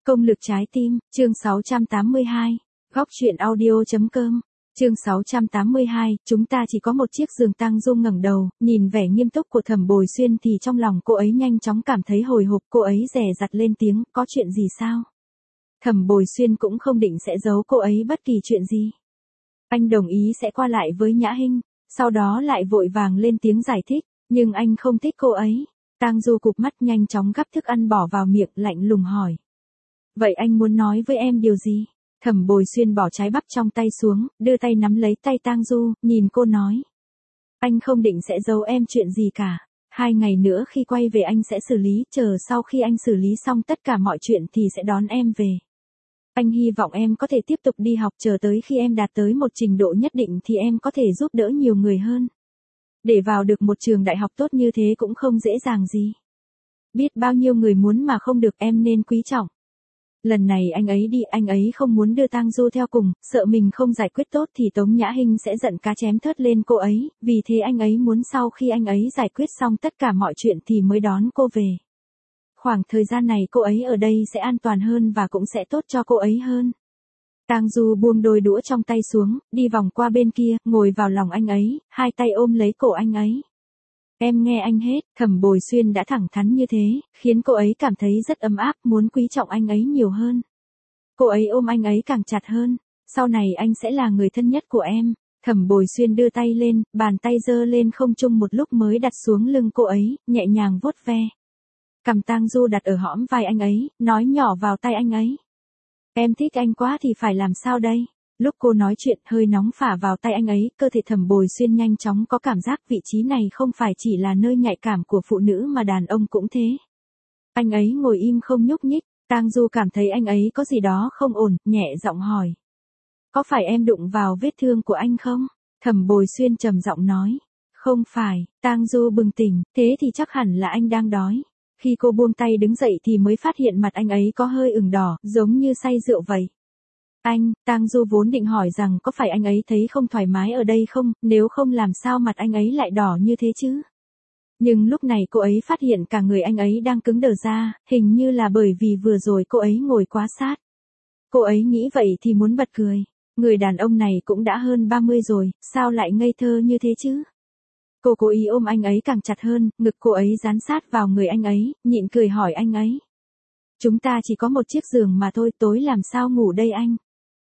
Công lực trái tim, chương 682. Góc chuyện audio.com. Chương 682, chúng ta chỉ có một chiếc giường. Tang Du ngẩng đầu, nhìn vẻ nghiêm túc của Thẩm Bồi Xuyên thì trong lòng cô ấy nhanh chóng cảm thấy hồi hộp, cô ấy dè dặt lên tiếng, có chuyện gì sao? Thẩm Bồi Xuyên cũng không định sẽ giấu cô ấy bất kỳ chuyện gì. Anh đồng ý sẽ qua lại với Nhã Hinh, sau đó lại vội vàng lên tiếng giải thích, nhưng anh không thích cô ấy. Tang Du cụp mắt nhanh chóng gắp thức ăn bỏ vào miệng, lạnh lùng hỏi. Vậy anh muốn nói với em điều gì? Thẩm Bồi Xuyên bỏ trái bắp trong tay xuống, đưa tay nắm lấy tay Tang Du, nhìn cô nói. Anh không định sẽ giấu em chuyện gì cả. 2 ngày nữa khi quay về anh sẽ xử lý, chờ sau khi anh xử lý xong tất cả mọi chuyện thì sẽ đón em về. Anh hy vọng em có thể tiếp tục đi học, chờ tới khi em đạt tới một trình độ nhất định thì em có thể giúp đỡ nhiều người hơn. Để vào được một trường đại học tốt như thế cũng không dễ dàng gì. Biết bao nhiêu người muốn mà không được, em nên quý trọng. Lần này anh ấy đi, anh ấy không muốn đưa Tang Du theo cùng, sợ mình không giải quyết tốt thì Tống Nhã Hinh sẽ giận cá chém thớt lên cô ấy, vì thế anh ấy muốn sau khi anh ấy giải quyết xong tất cả mọi chuyện thì mới đón cô về. Khoảng thời gian này cô ấy ở đây sẽ an toàn hơn và cũng sẽ tốt cho cô ấy hơn. Tang Du buông đôi đũa trong tay xuống, đi vòng qua bên kia, ngồi vào lòng anh ấy, hai tay ôm lấy cổ anh ấy. Em nghe anh hết. Thẩm Bồi Xuyên đã thẳng thắn như thế, khiến cô ấy cảm thấy rất ấm áp, muốn quý trọng anh ấy nhiều hơn. Cô ấy ôm anh ấy càng chặt hơn. Sau này anh sẽ là người thân nhất của em. Thẩm Bồi Xuyên đưa tay lên, bàn tay giơ lên không trung một lúc mới đặt xuống lưng cô ấy, nhẹ nhàng vuốt ve. Cằm Tang Du đặt ở hõm vai anh ấy, nói nhỏ vào tai anh ấy. Em thích anh quá thì phải làm sao đây? Lúc cô nói chuyện, hơi nóng phả vào tay anh ấy, cơ thể Thẩm Bồi Xuyên nhanh chóng có cảm giác vị trí này không phải chỉ là nơi nhạy cảm của phụ nữ mà đàn ông cũng thế. Anh ấy ngồi im không nhúc nhích, Tang Du cảm thấy anh ấy có gì đó không ổn, nhẹ giọng hỏi. Có phải em đụng vào vết thương của anh không? Thẩm Bồi Xuyên trầm giọng nói. Không phải. Tang Du bừng tỉnh, thế thì chắc hẳn là anh đang đói. Khi cô buông tay đứng dậy thì mới phát hiện mặt anh ấy có hơi ửng đỏ, giống như say rượu vậy. Anh, Tang Du vốn định hỏi rằng có phải anh ấy thấy không thoải mái ở đây không, nếu không làm sao mặt anh ấy lại đỏ như thế chứ. Nhưng lúc này cô ấy phát hiện cả người anh ấy đang cứng đờ ra, hình như là bởi vì vừa rồi cô ấy ngồi quá sát. Cô ấy nghĩ vậy thì muốn bật cười. Người đàn ông này cũng đã hơn 30 rồi, sao lại ngây thơ như thế chứ? Cô cố ý ôm anh ấy càng chặt hơn, ngực cô ấy dán sát vào người anh ấy, nhịn cười hỏi anh ấy. Chúng ta chỉ có một chiếc giường mà thôi, tối làm sao ngủ đây anh?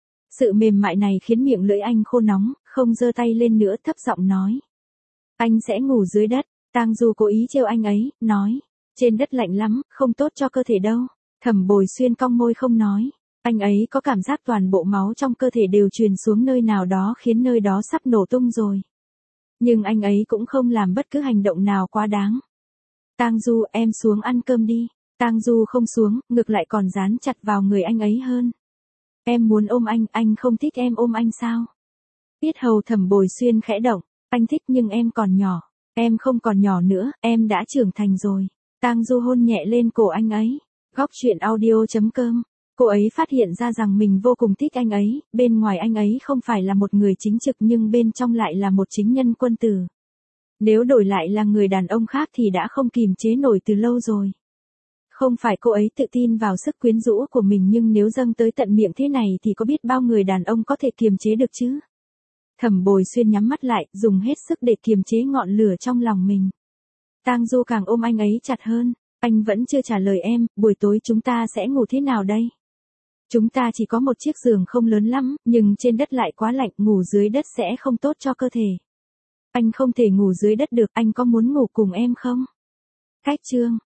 Sự mềm mại này khiến miệng lưỡi anh khô nóng, không giơ tay lên nữa, thấp giọng nói. Anh sẽ ngủ dưới đất. Tang Du cố ý trêu anh ấy, nói. Trên đất lạnh lắm, không tốt cho cơ thể đâu. Thẩm Bồi Xuyên cong môi không nói. Anh ấy có cảm giác toàn bộ máu trong cơ thể đều truyền xuống nơi nào đó khiến nơi đó sắp nổ tung rồi. Nhưng anh ấy cũng không làm bất cứ hành động nào quá đáng. Tang Du, em xuống ăn cơm đi. Tang Du không xuống, ngược lại còn dán chặt vào người anh ấy hơn. Em muốn ôm anh không thích em ôm anh sao? Yết hầu Thẩm Bồi Xuyên khẽ động, anh thích nhưng em còn nhỏ. Em không còn nhỏ nữa, em đã trưởng thành rồi. Tang Du hôn nhẹ lên cổ anh ấy. Góc chuyện audio.com. Cô ấy phát hiện ra rằng mình vô cùng thích anh ấy, bên ngoài anh ấy không phải là một người chính trực nhưng bên trong lại là một chính nhân quân tử. Nếu đổi lại là người đàn ông khác thì đã không kìm chế nổi từ lâu rồi. Không phải cô ấy tự tin vào sức quyến rũ của mình nhưng nếu dâng tới tận miệng thế này thì có biết bao người đàn ông có thể kiềm chế được chứ? Thẩm Bồi Xuyên nhắm mắt lại, dùng hết sức để kiềm chế ngọn lửa trong lòng mình. Tang Du càng ôm anh ấy chặt hơn. Anh vẫn chưa trả lời em, buổi tối chúng ta sẽ ngủ thế nào đây? Chúng ta chỉ có một chiếc giường không lớn lắm, nhưng trên đất lại quá lạnh, ngủ dưới đất sẽ không tốt cho cơ thể. Anh không thể ngủ dưới đất được, anh có muốn ngủ cùng em không? Cách chương.